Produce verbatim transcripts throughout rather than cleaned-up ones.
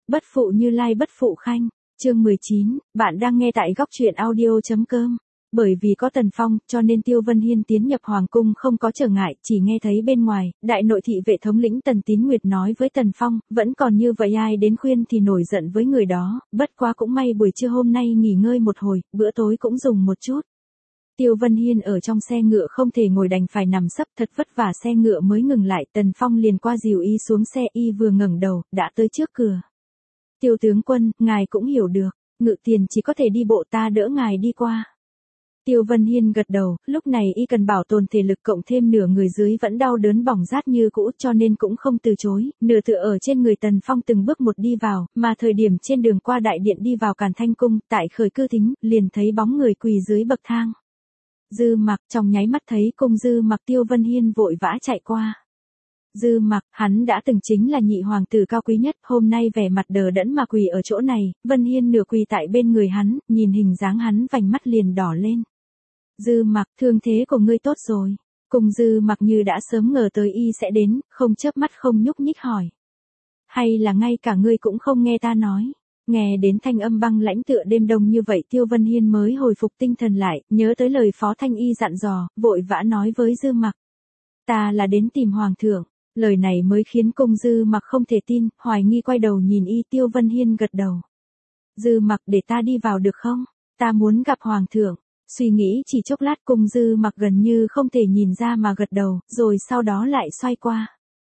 Bất phụ Như Lai bất phụ Khanh. Chương mười chín, bạn đang nghe tại góc truyện audio.com. Bởi vì có Tần Phong, cho nên Tiêu Vân Hiên tiến nhập Hoàng Cung không có trở ngại, chỉ nghe thấy bên ngoài, đại nội thị vệ thống lĩnh Tần Tín Nguyệt nói với Tần Phong, vẫn còn như vậy ai đến khuyên thì nổi giận với người đó, bất quá cũng may buổi trưa hôm nay nghỉ ngơi một hồi, bữa tối cũng dùng một chút. Tiêu Vân Hiên ở trong xe ngựa không thể ngồi đành phải nằm sấp, thật vất vả xe ngựa mới ngừng lại, Tần Phong liền qua dìu y xuống xe, y vừa ngẩng đầu, đã tới trước cửa. Tiêu tướng quân, ngài cũng hiểu được, ngự tiền chỉ có thể đi bộ, ta đỡ ngài đi qua. Tiêu Vân Hiên gật đầu, lúc này y cần bảo tồn thể lực cộng thêm nửa người dưới vẫn đau đớn bỏng rát như cũ cho nên cũng không từ chối, nửa tựa ở trên người Tần Phong từng bước một đi vào, mà thời điểm trên đường qua đại điện đi vào Càn Thanh Cung, tại khởi cư thính, liền thấy bóng người quỳ dưới bậc thang. Dư Mặc, trong nháy mắt thấy cung Dư Mặc, Tiêu Vân Hiên vội vã chạy qua. Dư Mặc, hắn đã từng chính là nhị hoàng tử cao quý nhất, hôm nay vẻ mặt đờ đẫn mà quỳ ở chỗ này, Vân Hiên nửa quỳ tại bên người hắn, nhìn hình dáng hắn vành mắt liền đỏ lên. Dư Mặc, thương thế của ngươi tốt rồi. Cung Dư Mặc như đã sớm ngờ tới y sẽ đến, không chớp mắt không nhúc nhích hỏi. Hay là ngay cả ngươi cũng không nghe ta nói? Nghe đến thanh âm băng lãnh tựa đêm đông như vậy, Tiêu Vân Hiên mới hồi phục tinh thần lại, nhớ tới lời Phó Thanh Y dặn dò, vội vã nói với Dư Mặc. Ta là đến tìm hoàng thượng. Lời này mới khiến cung Dư Mặc không thể tin, hoài nghi quay đầu nhìn y. Tiêu Vân Hiên gật đầu. Dư Mặc, để ta đi vào được không? Ta muốn gặp hoàng thượng. Suy nghĩ chỉ chốc lát, cung Dư Mặc gần như không thể nhìn ra mà gật đầu, rồi sau đó lại xoay qua.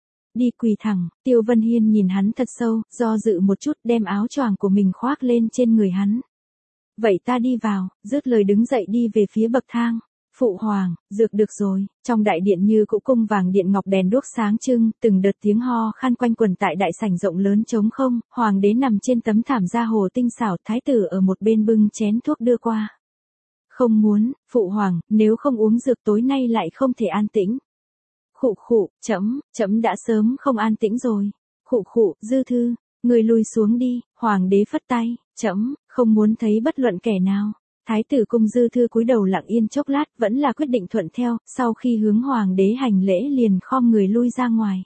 Đi quỳ thẳng, Tiêu Vân Hiên nhìn hắn thật sâu, do dự một chút đem áo choàng của mình khoác lên trên người hắn. Vậy ta đi vào, dứt lời đứng dậy đi về phía bậc thang. Phụ hoàng, dược được rồi, trong đại điện như cũ cung vàng điện ngọc đèn đuốc sáng trưng, từng đợt tiếng ho khan quanh quẩn tại đại sảnh rộng lớn trống không, hoàng đế nằm trên tấm thảm da hồ tinh xảo, thái tử ở một bên bưng chén thuốc đưa qua. Không muốn, phụ hoàng, nếu không uống dược tối nay lại không thể an tĩnh. Khụ khụ, trẫm, trẫm đã sớm không an tĩnh rồi. Khụ khụ, Dư Thư, người lùi xuống đi, hoàng đế phất tay, trẫm, không muốn thấy bất luận kẻ nào. Thái tử cung Dư Thư cúi đầu lặng yên chốc lát, vẫn là quyết định thuận theo, sau khi hướng hoàng đế hành lễ liền khom người lui ra ngoài.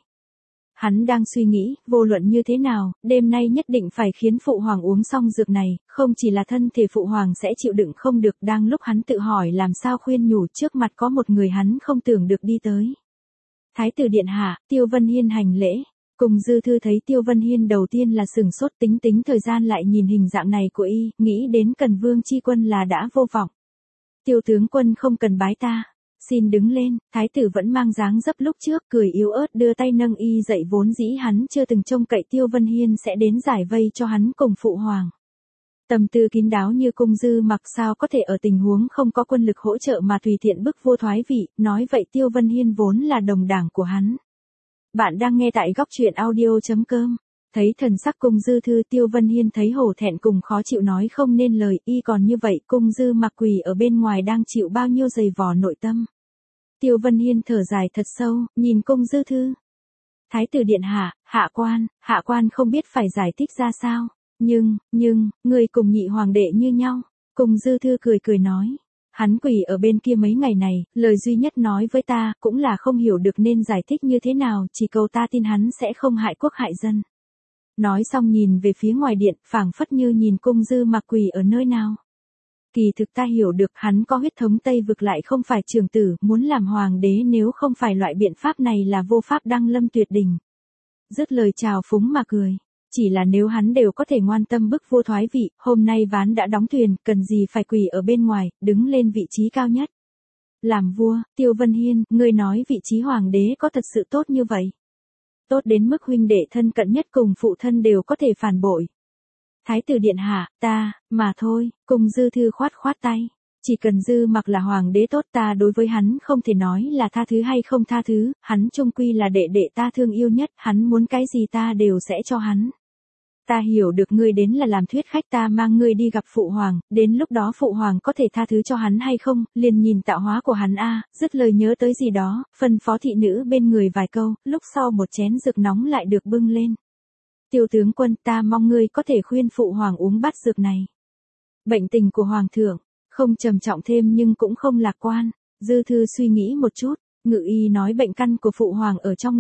Hắn đang suy nghĩ, vô luận như thế nào, đêm nay nhất định phải khiến phụ hoàng uống xong dược này, không chỉ là thân thể phụ hoàng sẽ chịu đựng không được, đang lúc hắn tự hỏi làm sao khuyên nhủ, trước mặt có một người hắn không tưởng được đi tới. Thái tử điện hạ, Tiêu Vân Hiên hành lễ. Cung Dư Thư thấy Tiêu Vân Hiên đầu tiên là sừng sốt, tính tính thời gian lại nhìn hình dạng này của y, nghĩ đến Cần Vương chi quân là đã vô vọng. Tiêu tướng quân không cần bái ta, xin đứng lên. Thái tử vẫn mang dáng dấp lúc trước, cười yếu ớt đưa tay nâng y dậy, vốn dĩ hắn chưa từng trông cậy Tiêu Vân Hiên sẽ đến giải vây cho hắn cùng phụ hoàng. Tâm tư kín đáo như cung Dư Mặc sao có thể ở tình huống không có quân lực hỗ trợ mà tùy tiện bức vua thoái vị, nói vậy Tiêu Vân Hiên vốn là đồng đảng của hắn. Bạn đang nghe tại góc truyện audio.com. Thấy thần sắc cung Dư Thư, Tiêu Vân Hiên thấy hổ thẹn cùng khó chịu nói không nên lời, y còn như vậy, cung Dư Mặc quỳ ở bên ngoài đang chịu bao nhiêu giày vò nội tâm. Tiêu Vân Hiên thở dài thật sâu, nhìn cung Dư Thư. Thái tử điện hạ, hạ quan, hạ quan không biết phải giải thích ra sao, nhưng, nhưng, người cùng nhị hoàng đệ như nhau. Cung Dư Thư cười cười nói. Hắn quỳ ở bên kia mấy ngày này, lời duy nhất nói với ta, cũng là không hiểu được nên giải thích như thế nào, chỉ cầu ta tin hắn sẽ không hại quốc hại dân. Nói xong nhìn về phía ngoài điện, phảng phất như nhìn cung Dư Mặc quỳ ở nơi nào. Kỳ thực ta hiểu được hắn có huyết thống Tây Vực lại không phải trưởng tử, muốn làm hoàng đế nếu không phải loại biện pháp này là vô pháp đăng lâm tuyệt đỉnh. Dứt lời chào phúng mà cười. Chỉ là nếu hắn đều có thể ngoan tâm bức vua thoái vị, hôm nay ván đã đóng thuyền, cần gì phải quỳ ở bên ngoài, đứng lên vị trí cao nhất. Làm vua, Tiêu Vân Hiên, ngươi nói vị trí hoàng đế có thật sự tốt như vậy? Tốt đến mức huynh đệ thân cận nhất cùng phụ thân đều có thể phản bội. Thái tử điện hạ, ta, mà thôi, cung Dư Thư khoát khoát tay. Chỉ cần Dư Mặc là hoàng đế tốt, ta đối với hắn không thể nói là tha thứ hay không tha thứ, hắn chung quy là đệ đệ ta thương yêu nhất, hắn muốn cái gì ta đều sẽ cho hắn. Ta hiểu được ngươi đến là làm thuyết khách, ta mang ngươi đi gặp phụ hoàng, đến lúc đó phụ hoàng có thể tha thứ cho hắn hay không, liền nhìn tạo hóa của hắn a. Dứt lời nhớ tới gì đó, phân phó thị nữ bên người vài câu, lúc sau một chén dược nóng lại được bưng lên. Tiêu tướng quân, ta mong ngươi có thể khuyên phụ hoàng uống bát dược này. Bệnh tình của hoàng thượng không trầm trọng thêm nhưng cũng không lạc quan. Dư Thư suy nghĩ một chút, ngự y nói bệnh căn của phụ hoàng ở trong lòng.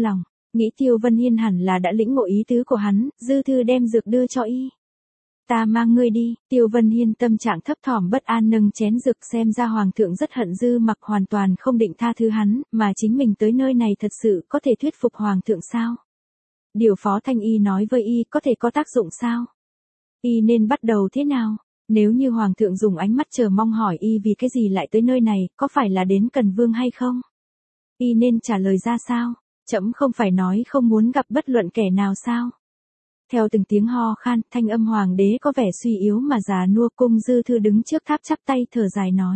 Nghĩ Tiêu Vân Hiên hẳn là đã lĩnh ngộ ý tứ của hắn, dư thư đem dược đưa cho y. Ta mang ngươi đi, Tiêu Vân Hiên tâm trạng thấp thỏm bất an nâng chén dược, xem ra hoàng thượng rất hận Dư Mặc, hoàn toàn không định tha thứ hắn, mà chính mình tới nơi này thật sự có thể thuyết phục hoàng thượng sao? Điều Phó Thanh Y nói với y có thể có tác dụng sao? Y nên bắt đầu thế nào? Nếu như hoàng thượng dùng ánh mắt chờ mong hỏi y vì cái gì lại tới nơi này, có phải là đến Cần Vương hay không? Y nên trả lời ra sao? Trẫm không phải nói không muốn gặp bất luận kẻ nào sao? Theo từng tiếng ho khan, thanh âm hoàng đế có vẻ suy yếu mà già nua. Cung Dư Thư đứng trước tháp chắp tay thở dài nói.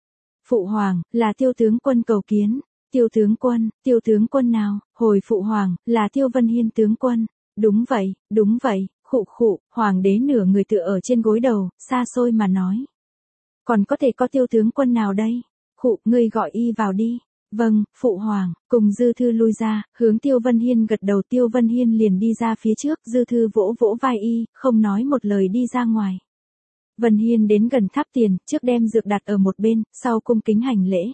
Phụ hoàng, là Tiêu tướng quân cầu kiến. Tiêu tướng quân, Tiêu tướng quân nào? Hồi phụ hoàng, là Tiêu Vân Hiên tướng quân. Đúng vậy, đúng vậy, khụ khụ, hoàng đế nửa người tựa ở trên gối đầu, xa xôi mà nói. Còn có thể có Tiêu tướng quân nào đây? Khụ, ngươi gọi y vào đi. Vâng, phụ hoàng. Cùng Dư Thư lui ra, hướng Tiêu Vân Hiên gật đầu. Tiêu Vân Hiên liền đi ra phía trước, Dư Thư vỗ vỗ vai y, không nói một lời đi ra ngoài. Vân Hiên đến gần tháp tiền, trước đem dược đặt ở một bên, sau cung kính hành lễ.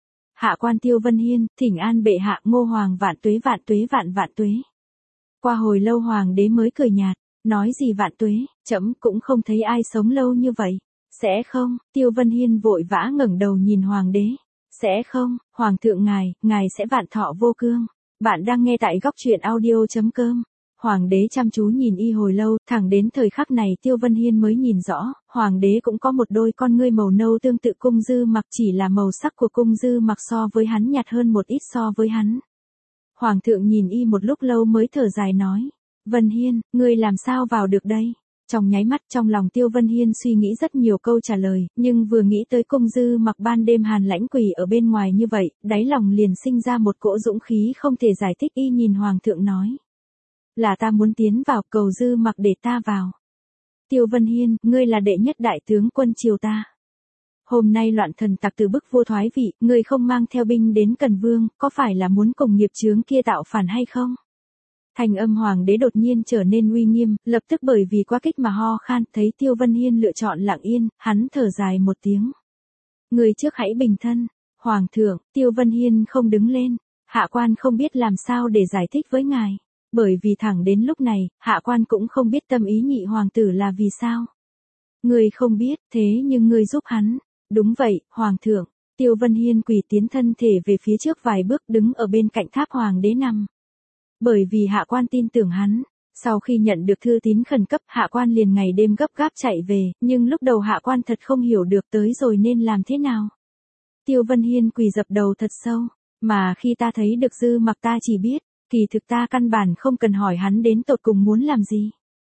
Hạ quan Tiêu Vân Hiên, thỉnh an bệ hạ. Ngô hoàng vạn tuế vạn tuế vạn vạn tuế. Qua hồi lâu hoàng đế mới cười nhạt, nói gì vạn tuế, trẫm cũng không thấy ai sống lâu như vậy. Sẽ không? Tiêu Vân Hiên vội vã ngẩng đầu nhìn hoàng đế. Sẽ không, hoàng thượng ngài, ngài sẽ vạn thọ vô cương. Bạn đang nghe tại góc truyện audio chấm com. Hoàng đế chăm chú nhìn y hồi lâu, thẳng đến thời khắc này Tiêu Vân Hiên mới nhìn rõ, hoàng đế cũng có một đôi con ngươi màu nâu tương tự Cung Dư Mặc, chỉ là màu sắc của Cung Dư Mặc so với hắn nhạt hơn một ít so với hắn. Hoàng thượng nhìn y một lúc lâu mới thở dài nói, Vân Hiên, ngươi làm sao vào được đây? Trong nháy mắt trong lòng Tiêu Vân Hiên suy nghĩ rất nhiều câu trả lời, nhưng vừa nghĩ tới Cung Dư Mặc ban đêm hàn lãnh quỳ ở bên ngoài như vậy, đáy lòng liền sinh ra một cỗ dũng khí không thể giải thích. Y nhìn hoàng thượng nói. Là ta muốn tiến vào, cầu Dư Mặc để ta vào. Tiêu Vân Hiên, ngươi là đệ nhất đại tướng quân triều ta. Hôm nay loạn thần tặc từ bức vua thoái vị, ngươi không mang theo binh đến Cần Vương, có phải là muốn cùng nghiệp chướng kia tạo phản hay không? Thanh âm hoàng đế đột nhiên trở nên uy nghiêm, lập tức bởi vì quá kích mà ho khan. Thấy Tiêu Vân Hiên lựa chọn lặng yên, hắn thở dài một tiếng. Người trước hãy bình thân. Hoàng thượng, Tiêu Vân Hiên không đứng lên. Hạ quan không biết làm sao để giải thích với ngài. Bởi vì thẳng đến lúc này, hạ quan cũng không biết tâm ý nhị hoàng tử là vì sao. Người không biết, thế nhưng người giúp hắn. Đúng vậy, hoàng thượng. Tiêu Vân Hiên quỳ tiến thân thể về phía trước vài bước, đứng ở bên cạnh tháp hoàng đế nằm. Bởi vì hạ quan tin tưởng hắn, sau khi nhận được thư tín khẩn cấp, hạ quan liền ngày đêm gấp gáp chạy về, nhưng lúc đầu hạ quan thật không hiểu được tới rồi nên làm thế nào. Tiêu Vân Hiên quỳ dập đầu thật sâu, mà khi ta thấy được Dư Mặc ta chỉ biết, kỳ thực ta căn bản không cần hỏi hắn đến tột cùng muốn làm gì.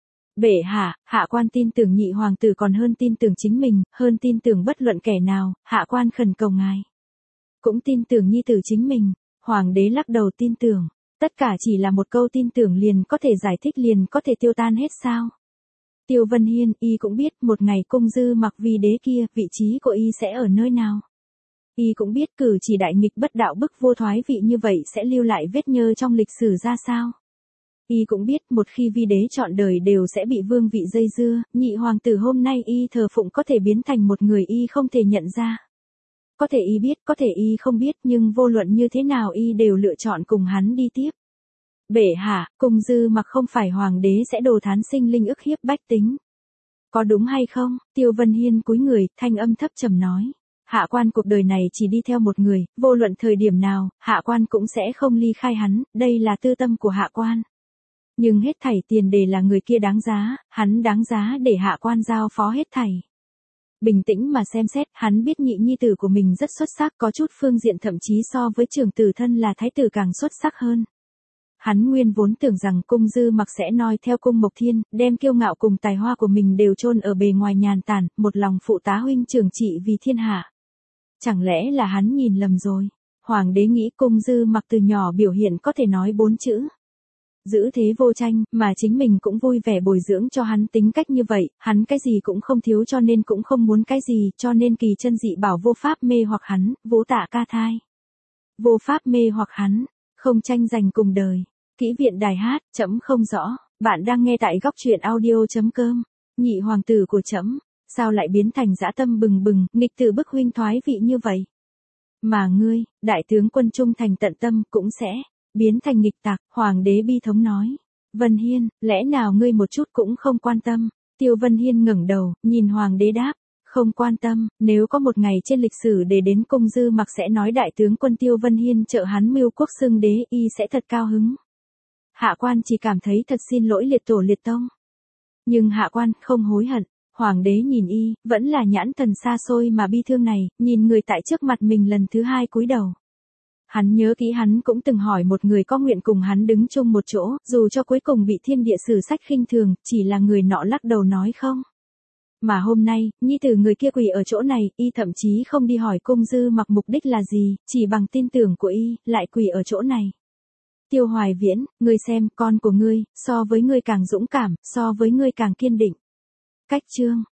Bệ hạ, hạ quan tin tưởng nhị hoàng tử còn hơn tin tưởng chính mình, hơn tin tưởng bất luận kẻ nào, hạ quan khẩn cầu ngài. Cũng tin tưởng nhi tử chính mình. Hoàng đế lắc đầu, tin tưởng. Tất cả chỉ là một câu tin tưởng liền có thể giải thích, liền có thể tiêu tan hết sao? Tiêu Vân Hiên, y cũng biết một ngày Cung Dư Mặc vì đế kia, vị trí của y sẽ ở nơi nào. Y cũng biết cử chỉ đại nghịch bất đạo bức vua thoái vị như vậy sẽ lưu lại vết nhơ trong lịch sử ra sao. Y cũng biết một khi vi đế trọn đời đều sẽ bị vương vị dây dưa, nhị hoàng tử hôm nay y thờ phụng có thể biến thành một người y không thể nhận ra. Có thể y biết, có thể y không biết, nhưng vô luận như thế nào y đều lựa chọn cùng hắn đi tiếp. Bệ hạ, Cung Dư Mặc không phải hoàng đế sẽ đồ thán sinh linh ức hiếp bách tính. Có đúng hay không? Tiêu Vân Hiên cúi người, thanh âm thấp trầm nói. Hạ quan cuộc đời này chỉ đi theo một người, vô luận thời điểm nào, hạ quan cũng sẽ không ly khai hắn, đây là tư tâm của hạ quan. Nhưng hết thảy tiền đề là người kia đáng giá, hắn đáng giá để hạ quan giao phó hết thảy. Bình tĩnh mà xem xét, hắn biết nhị nhi tử của mình rất xuất sắc, có chút phương diện thậm chí so với trưởng tử thân là thái tử càng xuất sắc hơn. Hắn nguyên vốn tưởng rằng Cung Dư Mặc sẽ noi theo Cung Mộc Thiên, đem kiêu ngạo cùng tài hoa của mình đều chôn ở bề ngoài nhàn tản, một lòng phụ tá huynh trưởng trị vì thiên hạ. Chẳng lẽ là hắn nhìn lầm rồi? Hoàng đế nghĩ Cung Dư Mặc từ nhỏ biểu hiện có thể nói bốn chữ. Giữ thế vô tranh, mà chính mình cũng vui vẻ bồi dưỡng cho hắn tính cách như vậy, hắn cái gì cũng không thiếu cho nên cũng không muốn cái gì, cho nên kỳ chân dị bảo vô pháp mê hoặc hắn, Vũ Tạ ca thai. Vô pháp mê hoặc hắn, không tranh giành cùng đời. Kỹ viện đài hát, trẫm không rõ, bạn đang nghe tại góc truyện audio chấm com. Nhị hoàng tử của trẫm, sao lại biến thành dã tâm bừng bừng, nghịch tử bức huynh thoái vị như vậy? Mà ngươi, đại tướng quân trung thành tận tâm cũng sẽ biến thành nghịch tặc, hoàng đế bi thống nói. Vân Hiên, lẽ nào ngươi một chút cũng không quan tâm? Tiêu Vân Hiên ngẩng đầu, nhìn hoàng đế đáp. Không quan tâm, nếu có một ngày trên lịch sử để đến cung Dư Mặc sẽ nói đại tướng quân Tiêu Vân Hiên trợ hắn mưu quốc xưng đế, y sẽ thật cao hứng. Hạ quan chỉ cảm thấy thật xin lỗi liệt tổ liệt tông. Nhưng hạ quan không hối hận. Hoàng đế nhìn y, vẫn là nhãn thần xa xôi mà bi thương này, nhìn người tại trước mặt mình lần thứ hai cúi đầu. Hắn nhớ kỹ hắn cũng từng hỏi một người có nguyện cùng hắn đứng chung một chỗ, dù cho cuối cùng bị thiên địa sử sách khinh thường, chỉ là người nọ lắc đầu nói không. Mà hôm nay, nhi tử người kia quỳ ở chỗ này, y thậm chí không đi hỏi cung Dư Mặc mục đích là gì, chỉ bằng tin tưởng của y, lại quỳ ở chỗ này. Tiêu Hoài Viễn, ngươi xem, con của ngươi, so với ngươi càng dũng cảm, so với ngươi càng kiên định. Cách chương